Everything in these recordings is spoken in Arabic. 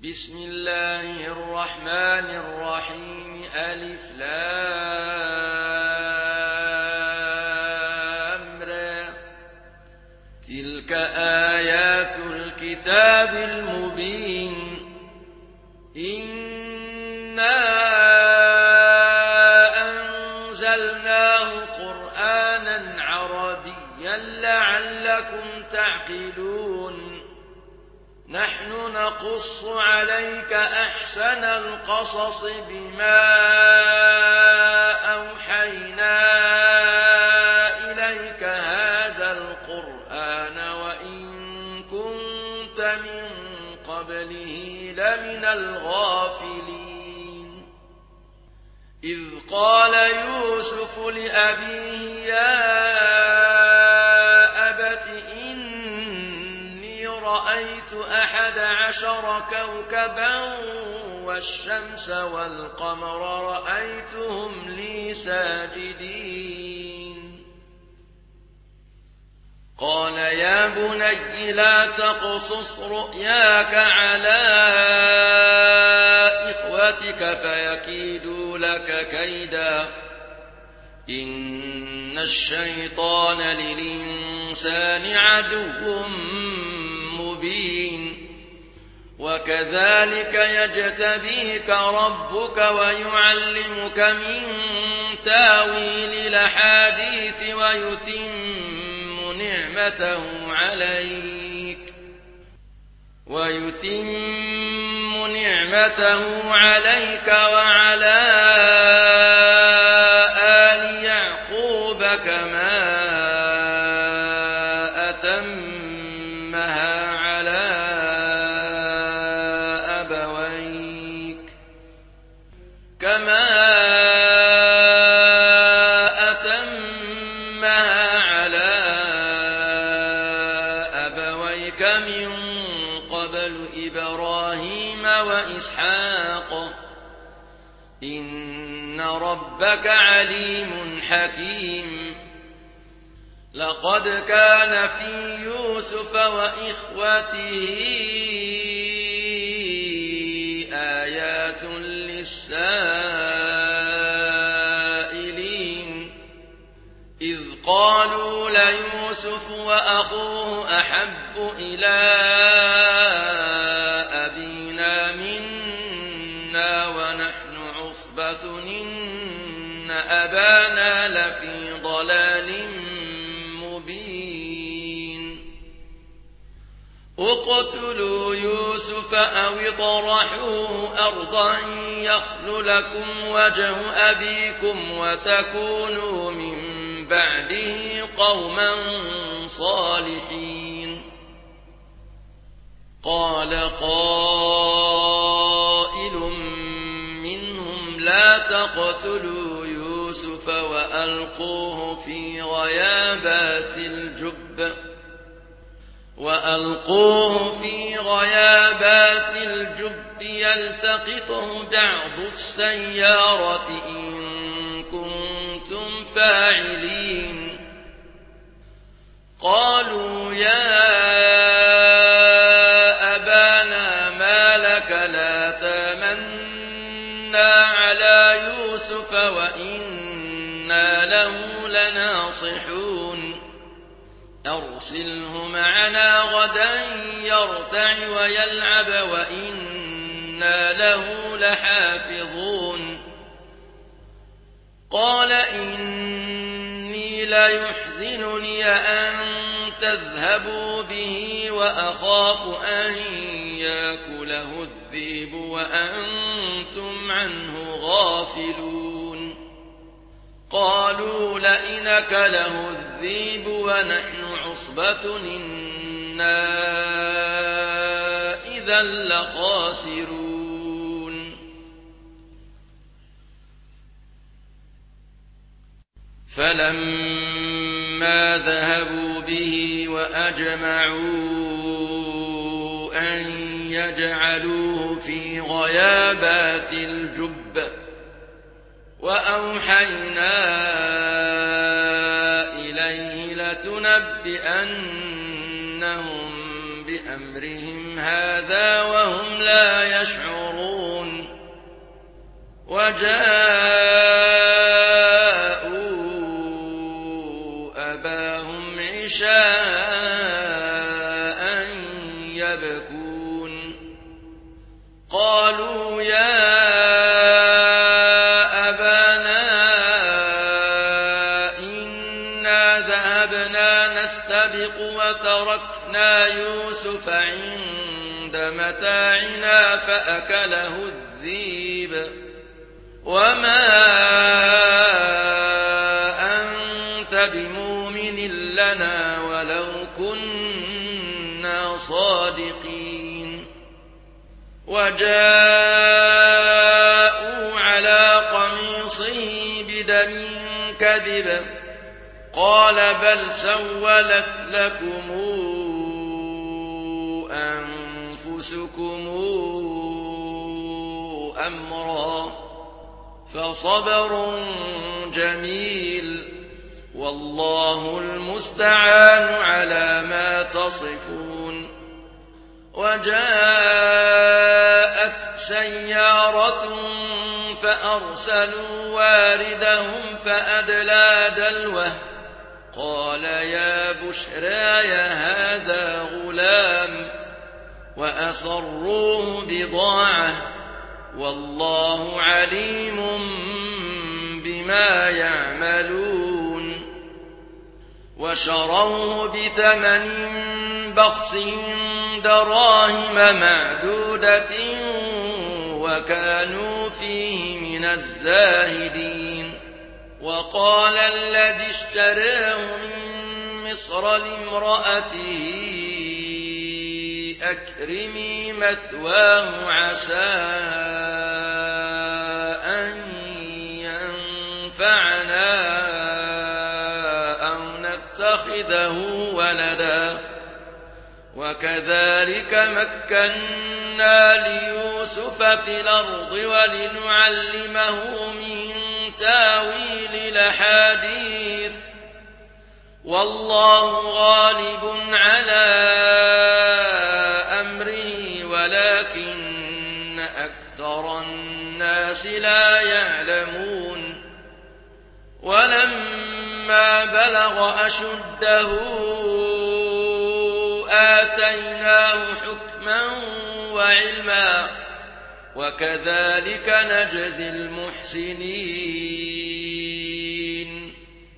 بسم الله الرحمن الرحيم ألف لام را تلك آيات الكتاب المبين إنا أنزلناه قرآنا عربيا لعلكم تعقلون نحن نقص عليك أحسن القصص بما أوحينا إليك هذا القرآن وإن كنت من قبله لمن الغافلين إذ قال يوسف لأبيه يا أبت إني رأيت 11 كوكبا والشمس والقمر رأيتهم لي ساجدين قال يا بني لا تقصص رؤياك على إخوتك فيكيدوا لك كيدا إن الشيطان للإنسان عدو مبين وكذلك يجتبيك ربك ويعلمك من تاويل الأحاديث ويتم نعمته عليك وعلى آل يعقوب كما أتمها على أبويك من قبل إبراهيم وإسحاق إن ربك عليم حكيم لقد كان في يوسف وإخوته آيات للسائلين إذ قالوا ليوسف وأخوه أحب إلى أبينا منا ونحن عصبة إن أبانا لفي ضلال مبين اقتلوا يوسف أو اطرحوه أرضا يخل لكم وجه أبيكم وتكونوا من بعده قوما صالحين قال قائل منهم لا تقتلوا يوسف وألقوه في غيابات الجب يلتقطه بعض السيارة إن كنتم فاعلين قالوا يا أبانا ما لك لا تامنا على يوسف وإنا له لناصحون أرسله معنا غدا يرتع ويلعب وإنا له لحافظون قال إني ليحزنني أن تذهبوا به وأخاف أن يأكله الذئب وأنتم عنه غافلون قالوا لئن أكله الذئب ونحن عصبة إنا إذا لخاسرون فلما ذهبوا به وأجمعوا أن يجعلوه في غيابات الجب وأوحينا إليه لتنبئنهم بأمرهم هذا وهم لا وجاءوا أباهم عشاء يبكون قالوا يا أبانا إنا ذهبنا نستبق وتركنا يوسف عند متاعنا فأكله الذئب وما أنت بمؤمن لنا ولو كنا صادقين وجاءوا على قميصه بدم كذب قال بل سولت لكم أنفسكم أمرا فصبر جميل والله المستعان على ما تصفون وجاءت سيارة فأرسلوا واردهم فأدلى دلوه قال يا بشراي هذا غلام وأسروه بضاعة والله عليم بما يعملون وشروه بثمن بخس دراهم معدودة وكانوا فيه من الزاهدين وقال الذي اشتراه من مصر لامرأته أكرمي مثواه عسى أن ينفعنا أو نتخذه ولدا وكذلك مكنا ليوسف في الأرض ولنعلمه من تاويل الأحاديث والله غالب على أمره ولكن أكثر الناس لا يعلمون ولما بلغ أشده آتيناه حكما وعلما وكذلك نجزي المحسنين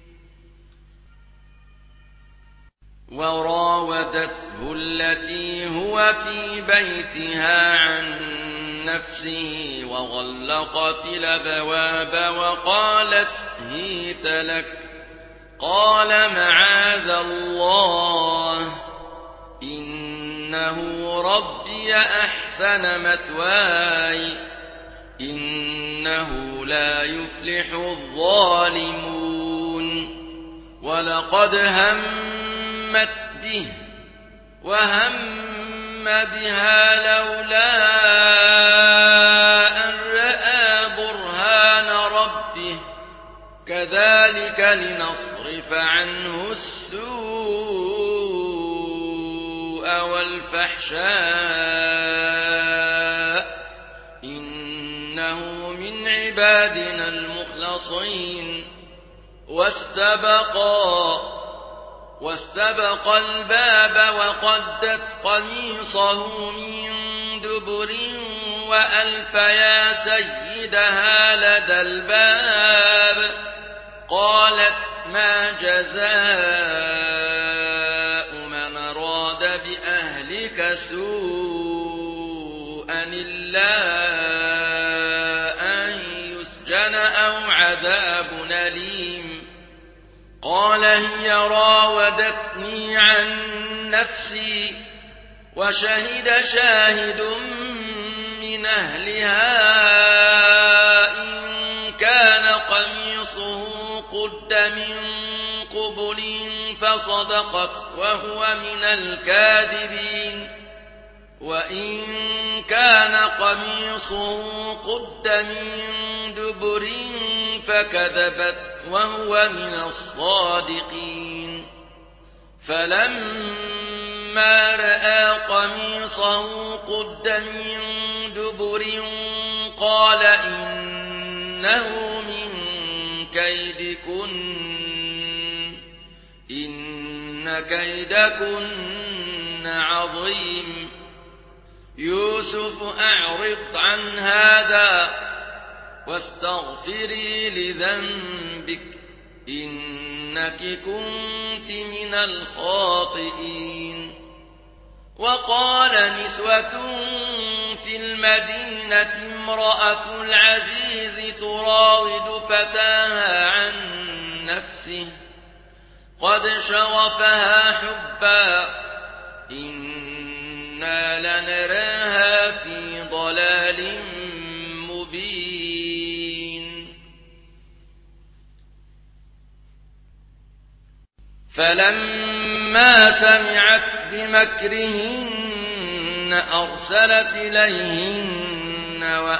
وراودته التي هو في بيتها عن نفسه وغلقت الأبواب وقالت هيت لك قال معاذ الله إنه ربي أحسن مثواي إنه لا يفلح الظالمون ولقد همت به وهم بها لولا أن رأى برهان ربه كذلك لنصرف عنه السوء والفحشاء إنه من عبادنا المخلصين واستبقا الباب وقدت قميصه من دبر وألف يا سيدها لدى الباب قالت ما جزاء من أراد بأهلك سوءا إلا أن يسجن أو عذاب أليم قال هي راودتني عن نفسي وشهد شاهد من أهلها إن كان قميصه قد من قبل فصدقت وهو من الكاذبين وإن كان قميصه قد من دبر فكذبت وهو من الصادقين فلما رأى قميصه قد من دبر قال إنه إنه من كيدكن إن كيدكن عظيم يوسف أعرض عن هذا واستغفري لذنبك إنك كنت من الخاطئين. وقال نسوة في المدينة امرأة العزيز تراود فتاها عن نفسه قد شغفها حبا إنا لنراها في ضلال مبين. فلما سمعت بمكرهن أرسلت إليهن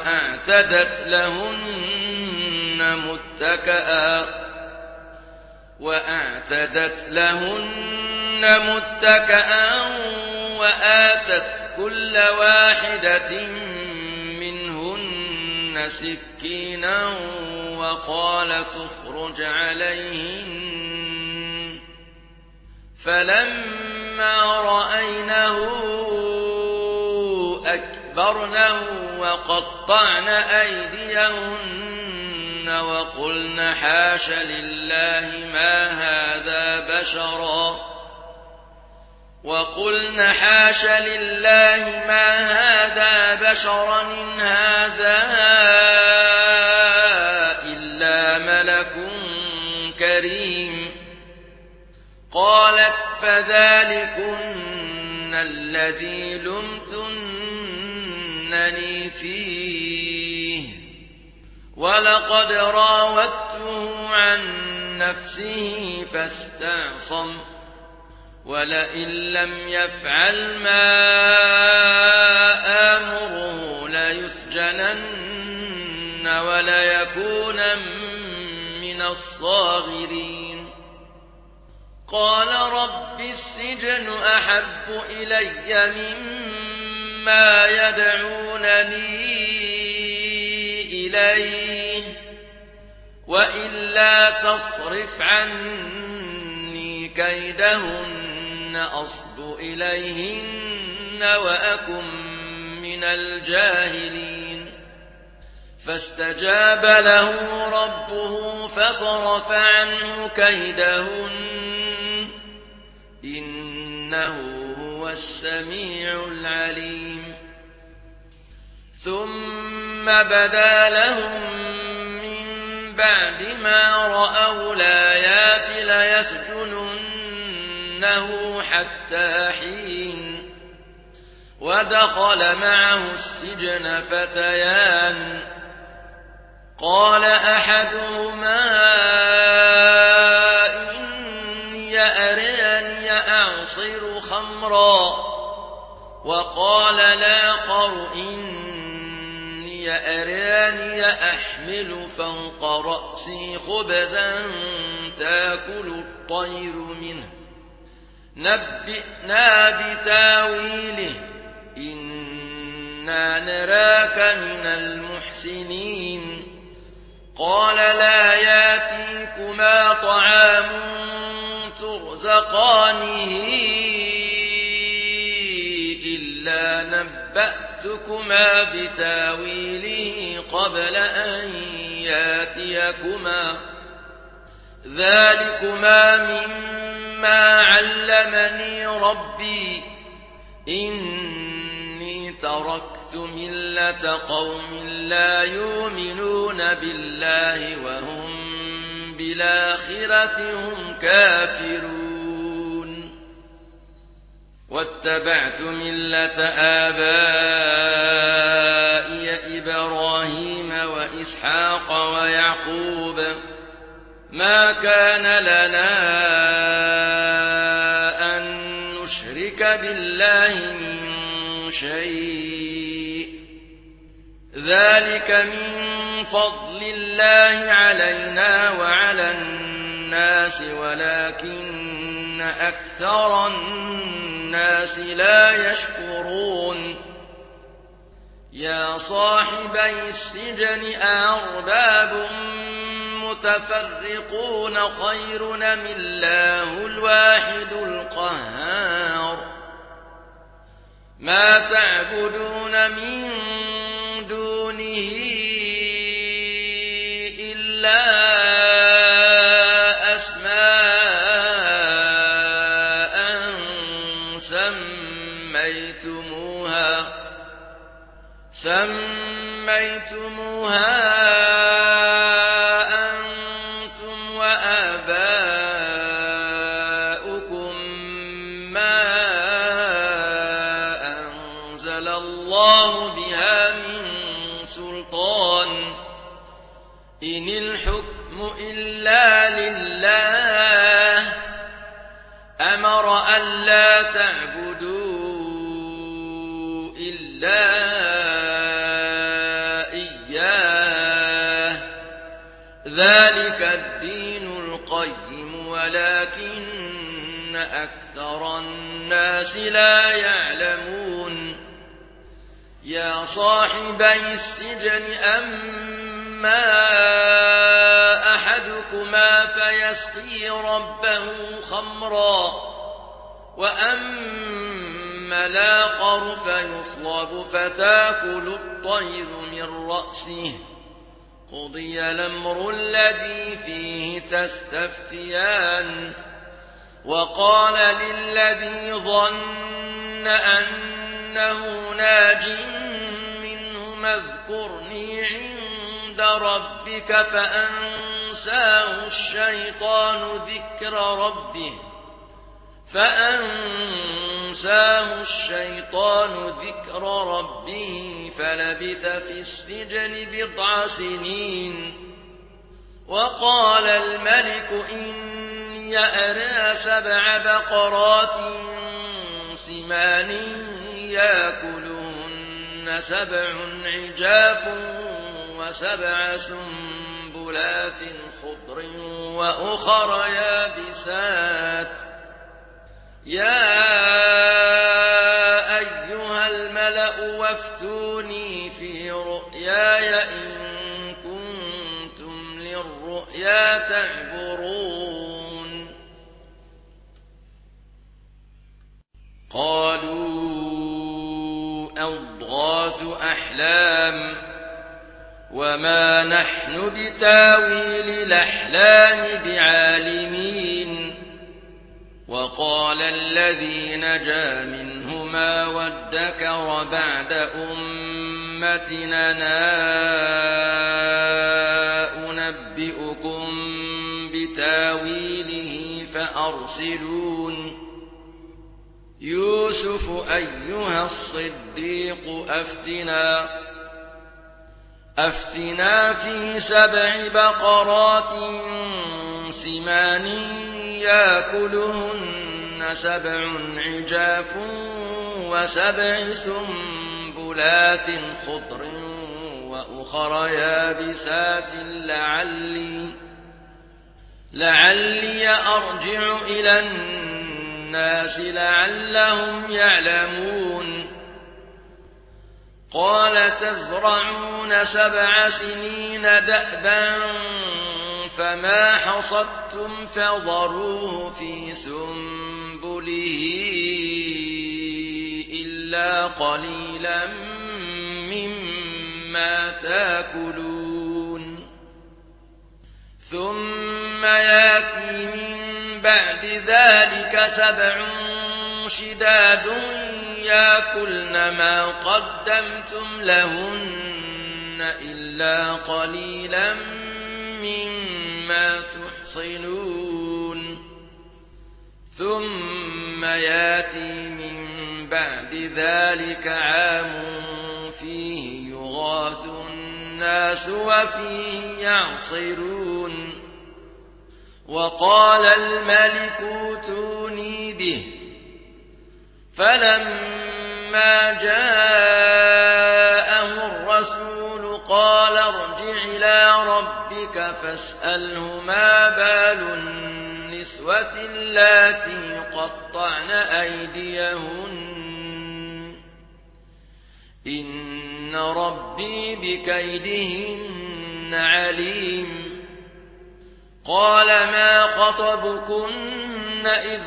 وأعتدت لهن متكئا وآتت كل واحدة منهن سكينا وقالت اخرج عليهن. فلما رأينه أكبرنه وقطعن أيديهن وقلن حاش لله ما هذا بشرا إن هذا إلا ملك كريم. قالت فذلكن الذي لمتنني فيه ولقد راودته عن نفسه فاستعصم ولئن لم يفعل ما آمره ليسجنن وليكونن من الصاغرين. قال رب السجن أحب إلي مما يدعونني إليه وإلا تصرف عني كيدهن أصب إليهن وأكن من الجاهلين. فاستجاب له ربه فصرف عنه كيدهن إنه هو السميع العليم. ثم بدا لهم من بعد ما رأوا الآيات ليسجننه حتى حين. ودخل معه السجن فتيان قال أحدهما إني أراني أعصر خمرا وقال الآخر إني أراني أحمل فوق رأسي خبزا تأكل الطير منه نبئنا بتاويله إنا نراك من المحسنين. قال لا ياتيكما طعام ترزقانه إلا نبأتكما بتاويله قبل أن ياتيكما ذلكما مما علمني ربي إني تركت ملة قوم لا يؤمنون بالله وهم بالآخرة هم كافرون. واتبعت ملة آبائي إبراهيم وإسحاق ويعقوب ما كان لنا أن نشرك بالله من شيء ذلك من فضل الله علينا وعلى الناس ولكن أكثر الناس لا يشكرون. يا صاحبي السجن أأرباب متفرقون خير أم الله الواحد القهار ما تعبدون من دونه إلا أسماء سميتموها أنتم وآباؤكم ما أنزل الله بها من سلطان إن الحكم إلا لله أمر ألا تعبدوا إلا ذلك الدين القيم ولكن أكثر الناس لا يعلمون يا صاحبي السجن أما أحدكما فيسقي ربه خمرا وأما الآخر فيصلب فتأكل الطير من رأسه قضي الأمر الذي فيه تستفتيان وقال للذي ظن أنه ناج منهما اذكرني عند ربك فأنساه الشيطان ذكر ربه فلبث في السجن 9 سنين وقال الملك إني أرى 7 بقرات سمان يأكلهن 7 عجاف و7 سنبلات خضر وأخر يابسات يا أيها الملأ وافتوني في رؤياي إن كنتم للرؤيا تعبرون قالوا أضغاث أحلام وما نحن بتاويل الأحلام بعالمين وقال الذي نجا منهما وادكر بعد أمتنا أنبئكم بتاويله فأرسلون يوسف أيها الصديق أفتنا في 7 بقرات سمان يأكلهن 7 عجاف و7 سنبلات خضر وأخر يابسات لعلي أرجع إلى الناس لعلهم يعلمون قال تزرعون 7 سنين دأبا فما حصدتم فذروه في سنبله إلا قليلا مما تأكلون ثم يأتي من بعد ذلك 7 شداد يأكلن ما قدمتم لهن إلا قليلا مما تحصنون ثم يأتي من بعد ذلك عام فيه يغاث الناس وفيه يعصرون وقال الملك ائتوني به فلما جاءه الرسول قال ارجع إلى ربك فاسأله ما بال النسوة اللاتي قطعن أيديهن إن ربي بكيدهن عليم قال ما خطبكن إذ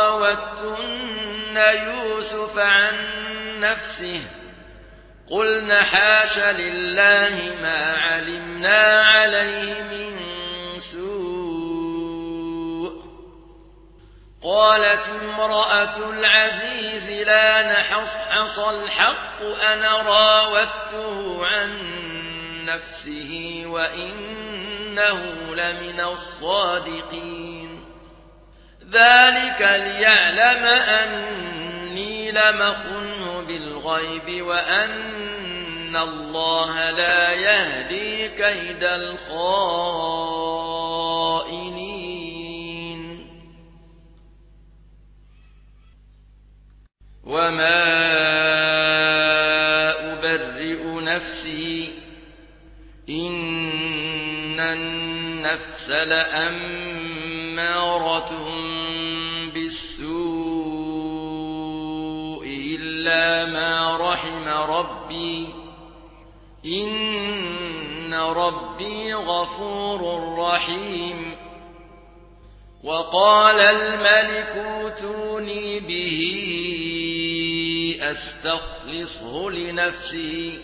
راوتن يوسف عن نفسه قلن حاش لله ما علمنا عليه من سوء قالت امرأة العزيز لا نحصحص الحق أنا راودته عن نفسه وإنه لمن الصادقين ذلك ليعلم أني لم أخنه بالغيب وأن الله لا يهدي كيد الخائنين وما أبرئ نفسي إن النفس لأمارة بالسوء إلا ما رحم ربي إن ربي غفور رحيم وقال الملك اوتوني به أستخلصه لنفسي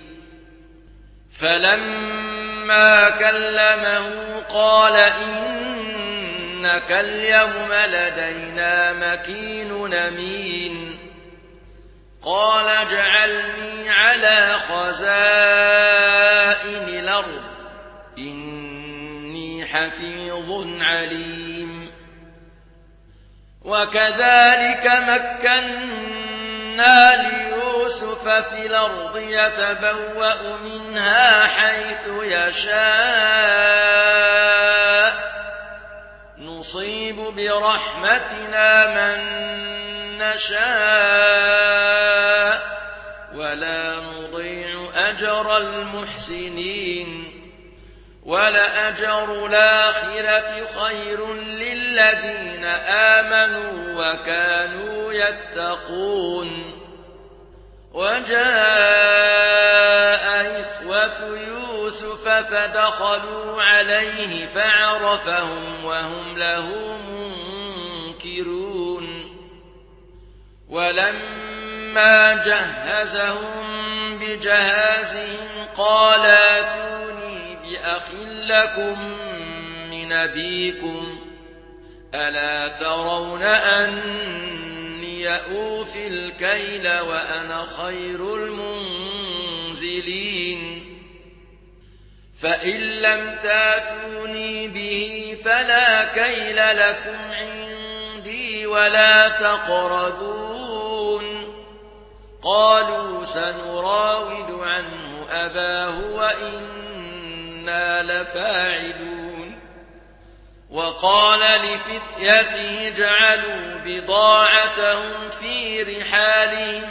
فلما كلمه قال إنك اليوم لدينا مكين أمين قال اجعلني على خزائن الأرض إني حفيظ عليم وكذلك مكنا ليوسف في الأرض يتبوأ منها حيث يشاء نصيب برحمتنا من نشاء ولا نضيع أجر المحسنين ولأجر الآخرة خير للذين آمنوا وكانوا يتقون وجاء إخوة يوسف فدخلوا عليه فعرفهم وهم له منكرون ولما جهزهم بجهازهم قال ائتوني بأخ لكم من أبيكم ألا ترون أني أوفي الكيل وأنا خير المنزلين فإن لم تاتوني به فلا كيل لكم عندي ولا تقربون قالوا سنراود عنه أباه وإنا لفاعلون وقال لفتيته اجعلوا بضاعتهم في رحالهم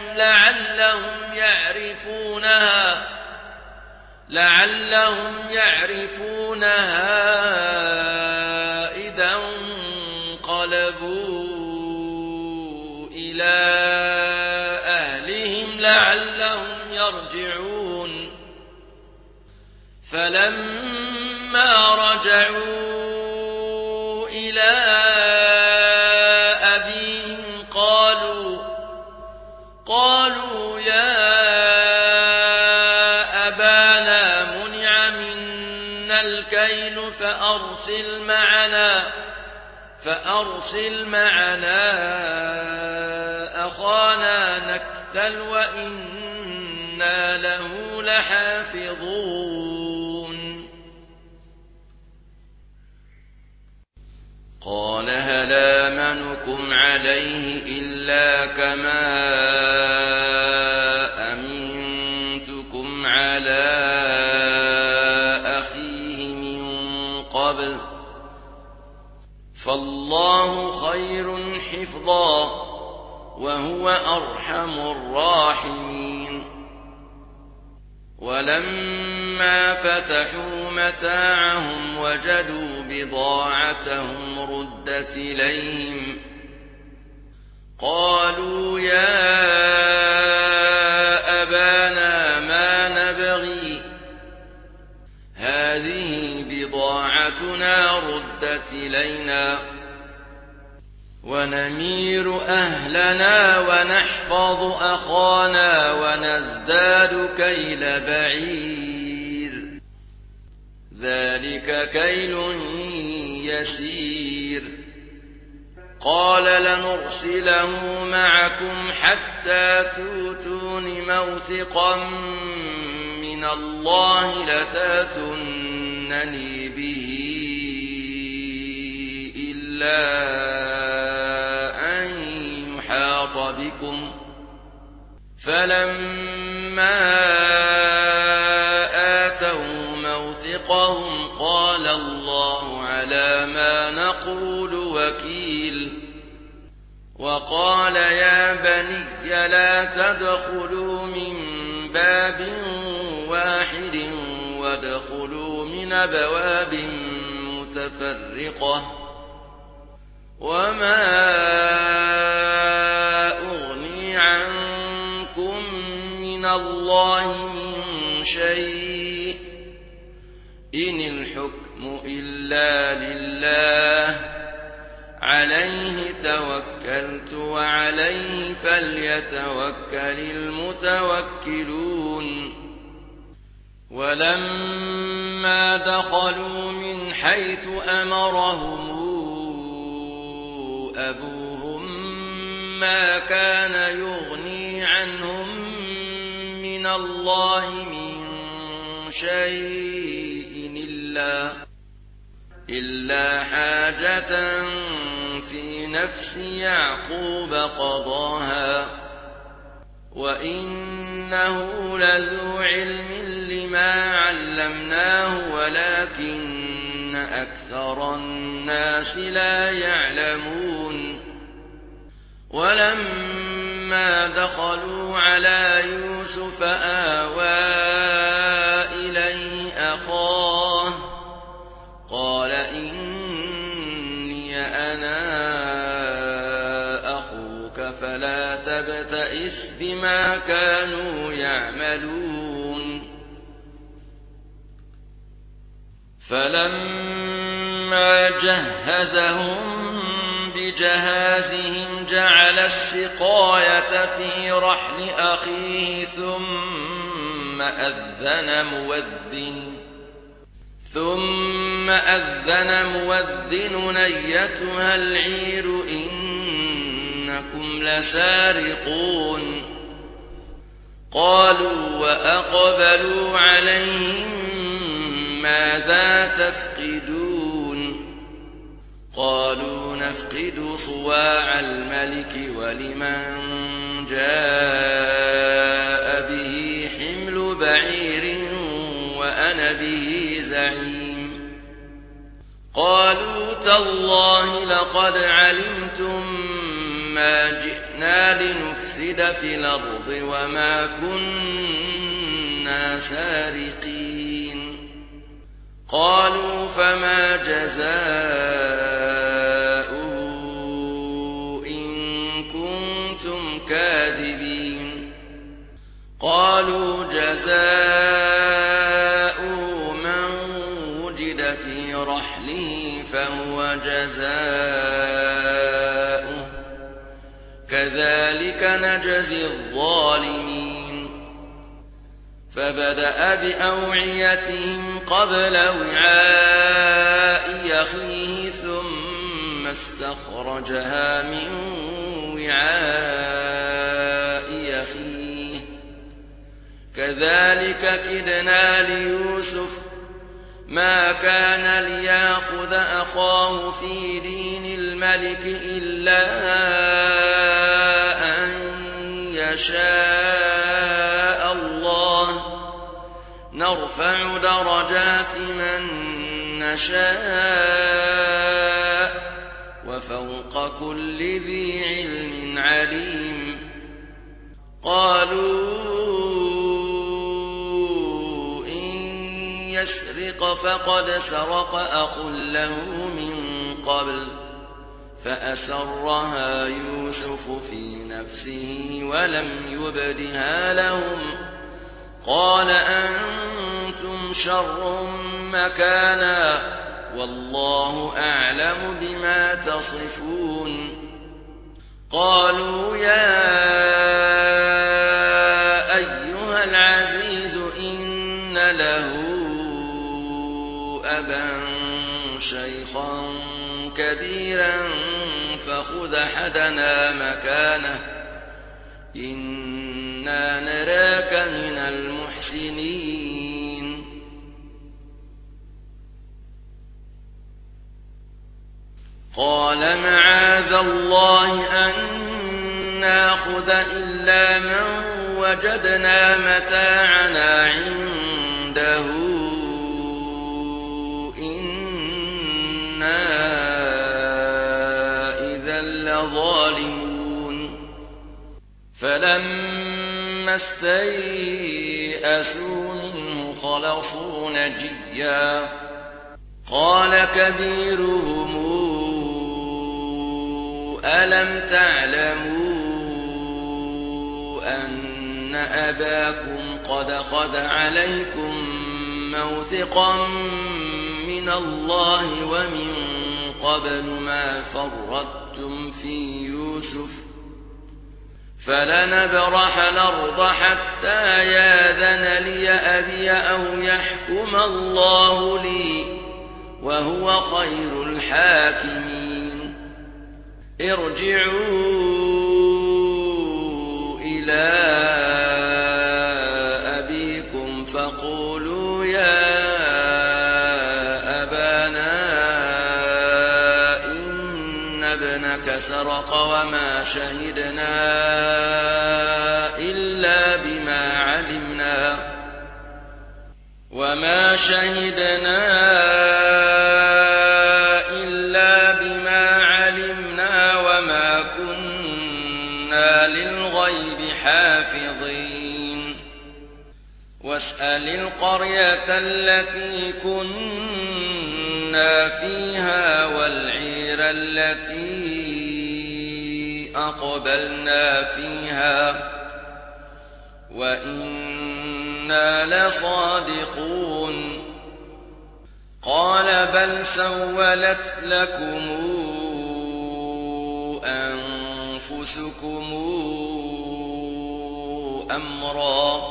لعلهم يعرفونها إذا انقلبوا إلى أهلهم لعلهم يرجعون فلما رجعوا إلى أبيهم قالوا يا أبانا منع منا الكيل فأرسل معنا أخانا نكتل وإنا له لحافظون قال هل آمنكم عليه إلا كما أمنتكم على أخيه من قبل فالله خير حفظا وهو أرحم الراحمين ولما فتحوا متاعهم وجدوا بضاعتهم ردت إليهم قالوا يا أبانا هذه بضاعتنا ردت إلينا ونمير أهلنا ونحفظ أخانا ونزداد كيل بعير ذلك كيل يسير قال لنرسله معكم حتى تؤتون موثقا من الله لتاتونني به إلا أن يحاط بكم فلما آتوه موثقهم قال الله على ما نقول وكيل وقال يا بني لا تدخلوا من باب واحد وادخلوا من أبواب متفرقة وما أغني عنكم من الله من شيء إن الحكم إلا لله عليه توكلت وعليه فليتوكل المتوكلون ولما دخلوا من حيث أمرهم أبوهم ما كان يغني عنهم من الله من شيء إلا حاجة في نفس يعقوب قضاها وإنه لذو علم لما علمناه ولكن أكثر الناس لا يعلمون ولما دخلوا على يوسف آوى إليه أخاه قال إني أنا أخوك فلا تبتئس بما كانوا يعملون فلما جهزهم بجهازهم جعل السقاية في رحل أخيه ثم أذن مؤذن أيتها العير إنكم لسارقون قالوا وأقبلوا عليهم ماذا تفقدون قالوا نفقد صواع الملك ولمن جاء به حمل بعير وأنا به زعيم قالوا تالله لقد علمتم ما جئنا لنفسد في الأرض وما كنا سارقين قالوا فما جزاؤه إن كنتم كاذبين قالوا جزاؤه من وجد في رحله فهو جزاؤه كذلك نجزي الظالمين فبدأ بأوعيتهم قبل وعاء أخيه ثم استخرجها من وعاء أخيه كذلك كدنا ليوسف ما كان ليأخذ أخاه في دين الملك إلا أن يشاء الله نرفع درجات من نشاء وفوق كل ذي علم عليم قالوا يسرق فقد سرق أخ له من قبل فأسرها يوسف في نفسه ولم يبدها لهم قال أنتم شر مكانا والله أعلم بما تصفون قالوا يا أيها العزيز إن له أبا شيخا كبيرا فخذ أحدنا مكانه إنا نراك من المحسنين قال معاذ الله أن ناخذ إلا من وجدنا متاعنا عنده إنا إذا لظالمون فلما استيئسوا منه خلصوا نجيا قال كبيرهم ألم تعلموا أن أباكم قد أخذ عليكم موثقا من الله ومن قبل ما فرطتم في يوسف فلنبرح الأرض حتى ياذن لي أبي أو يحكم الله لي وهو خير الحاكمين ارجعوا إلى أبيكم فقولوا يا أبانا إن ابنك سرق وما شهدنا إلا بما علمنا وما كنا للغيب حافظين واسأل القرية التي كنا فيها والعير التي أقبلنا فيها وإنا لصادقون قال بل سولت لكم أنفسكم أمرا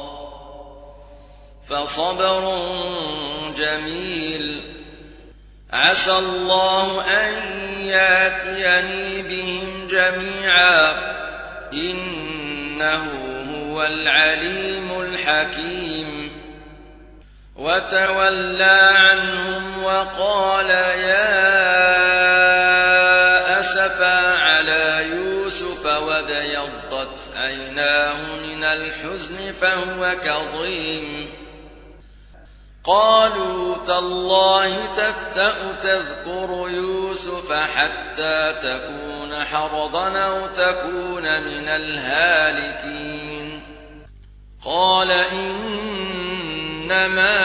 فصبر جميل عسى الله أن يأتيني بهم جميعا إنه هو العليم الحكيم وتولى عنهم وقال يا أسفا على يوسف وابيضت عيناه من الحزن فهو كظيم قالوا تالله تفتأ تذكر يوسف حتى تكون حرضا أو تكون من الهالكين قال إنما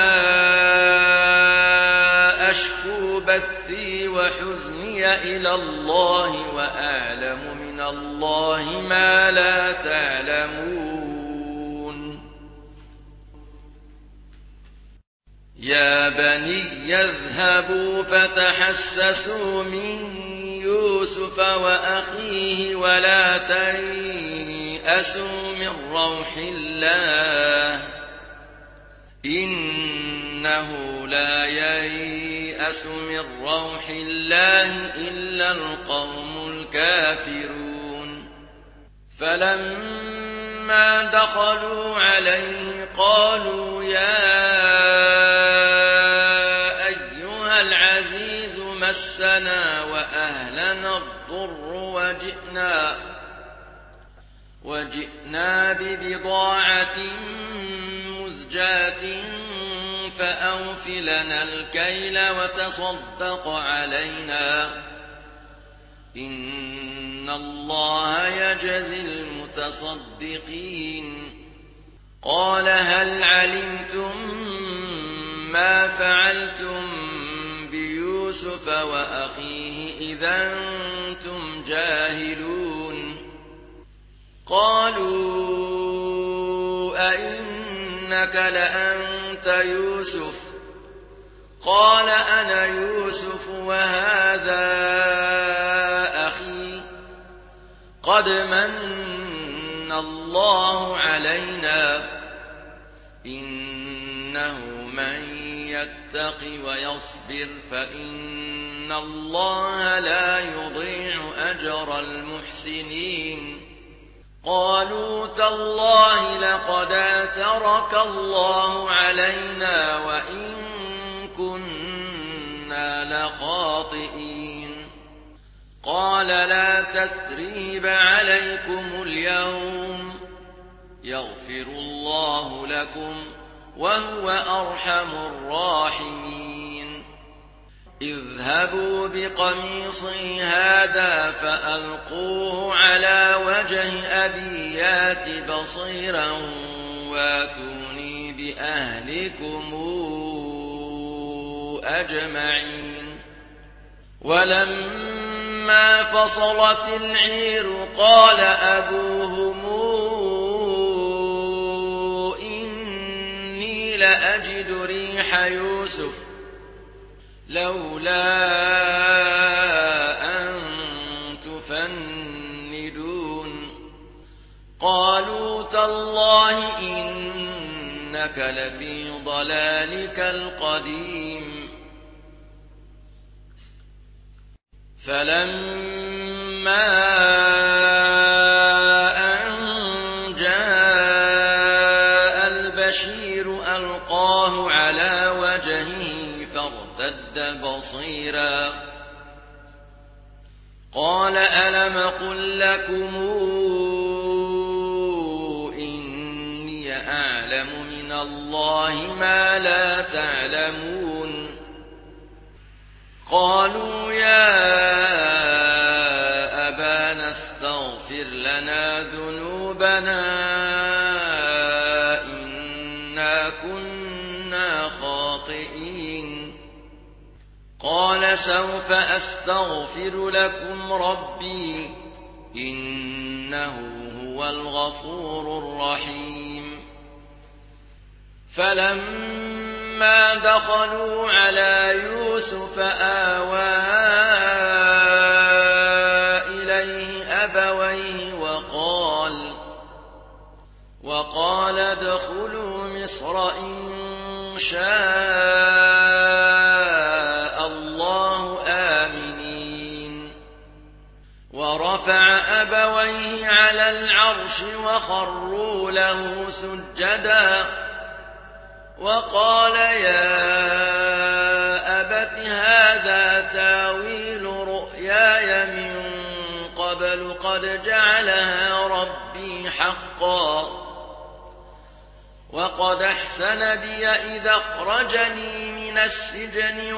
أشكو بثي وحزني إلى الله وأعلم من الله ما لا تعلمون يا بني يذهبوا فتحسسوا من يوسف وأخيه ولا تيأسوا من روح الله إنه لا ييأس من روح الله إلا القوم الكافرون فلما دخلوا عليه قالوا يا أيها العزيز مسنا وأهلنا الضر وجئنا ببضاعة مزجاة فأوف لنا الكيل وتصدق علينا إن الله يجزي المتصدقين قال هل علمتم ما فعلتم بيوسف وأخيه إذا أنتم جاهلون قالوا أئنك لأنت يوسف قال أنا يوسف وهذا أخي قد من الله علينا إنه من يتق ويصبر فإن الله لا يضيع أجر المحسنين قالوا تالله لقد آثرك الله علينا وإن كنا لخاطئين قال لا تثريب عليكم اليوم يغفر الله لكم وهو أرحم الراحمين اذهبوا بقميصي هذا فألقوه على وجه أبي يات بصيرا واتوني بأهلكم أجمعين ولما فصلت العير قال أبوهم إني لأجد ريح يوسف لولا أن تفندون قالوا تالله إنك لفي ضلالك القديم فلما أن جاء البشير ألقاه على وجهه فارتد بصيرا قال ألم قل لكم إني أعلم من الله ما لا تعلمون قالوا يا أبانا استغفر لنا ذنوبنا إنا كنا خاطئين قال سوف أستغفر لكم ربي إنه هو الغفور الرحيم فلما دخلوا على يوسف آوى إليه أبويه وقال ادخلوا مصر إن شاء الله آمنين ورفع أبويه على العرش وخروا له سجدا وقال يا أبت هذا تاويل رؤياي من قبل قد جعلها ربي حقا وقد أحسن بي إذا أخرجني من السجن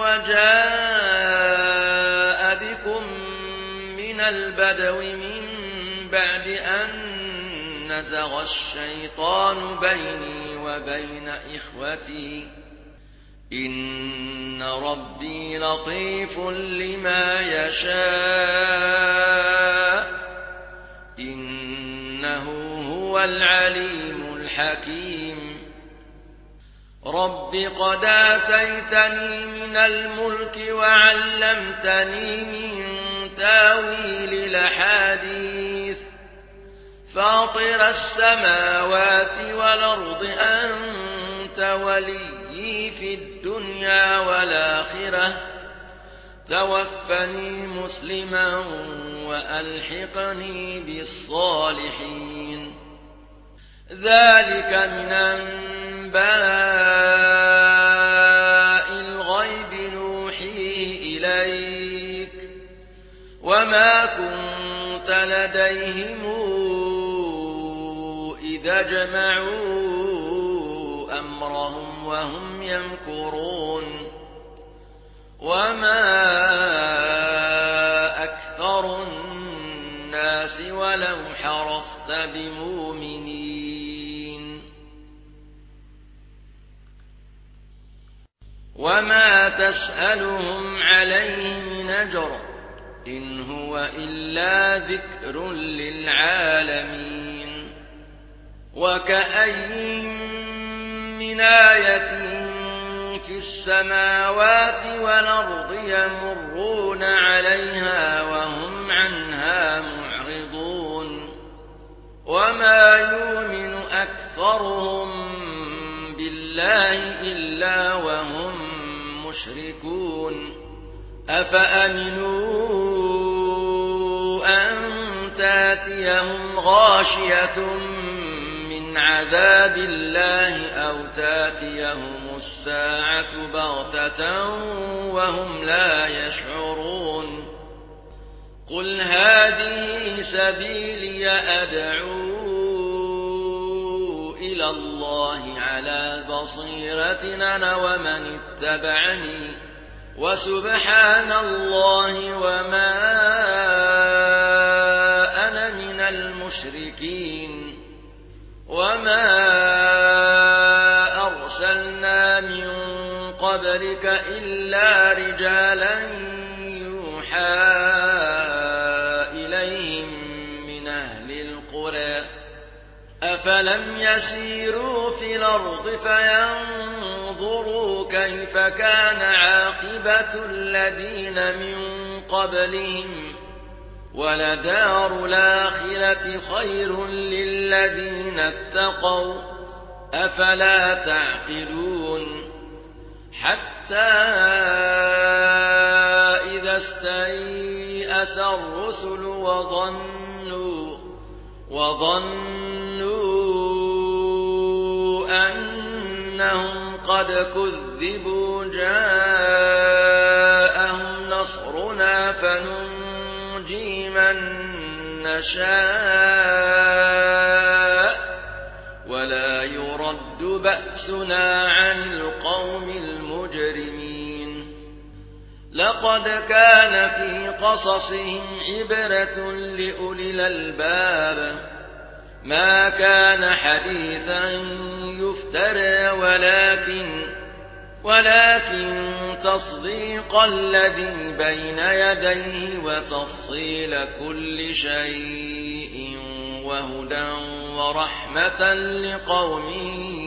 وجاء بكم من البدو من بعد أن نزغ الشيطان بيني وبين إخوتي إن ربي لطيف لما يشاء إنه هو العليم الحكيم رب قد آتيتني من الملك وعلمتني من تاويل الأحاديث فاطر السماوات والأرض أنت وليي في الدنيا والآخرة توفني مسلما وألحقني بالصالحين ذلك من أنباء الغيب نوحيه إليك وما كنت لديهم إذا جمعوا أمرهم وهم يمكرون وما أكثر الناس ولو حرصت بمؤمنين وما تسألهم عليه من أجر إن هو إلا ذكر للعالمين وكأين من آية في السماوات والأرض يمرون عليها وهم عنها معرضون وما يؤمن أكثرهم بالله إلا وهم مشركون أفأمنوا أن تاتيهم غاشية من عذاب الله أو تاتيهم الساعة بغتة وهم لا يشعرون قل هذه سبيلي أدعو إلى الله على بصيرة أنا ومن اتبعني وسبحان الله وما أنا من المشركين وما أرسلنا من قبلك إلا رجالا يوحى إليهم من أهل القرى أفلم يسيروا في الأرض فينظروا كيف كان عاقبة الذين من قبلهم ولدار الآخرة خير للذين اتقوا أفلا تعقلون حتى إذا استيأس الرسل وظنوا أنهم قد كذبوا جاءهم نصرنا فننجي من نشاء ولا يرد بأسنا عن القوم المجرمين لقد كان في قصصهم عبرة لأولي الألباب ما كان حديثا يفترى ولكن تصديق الذي بين يديه وتفصيل كل شيء وهدى ورحمة لقوم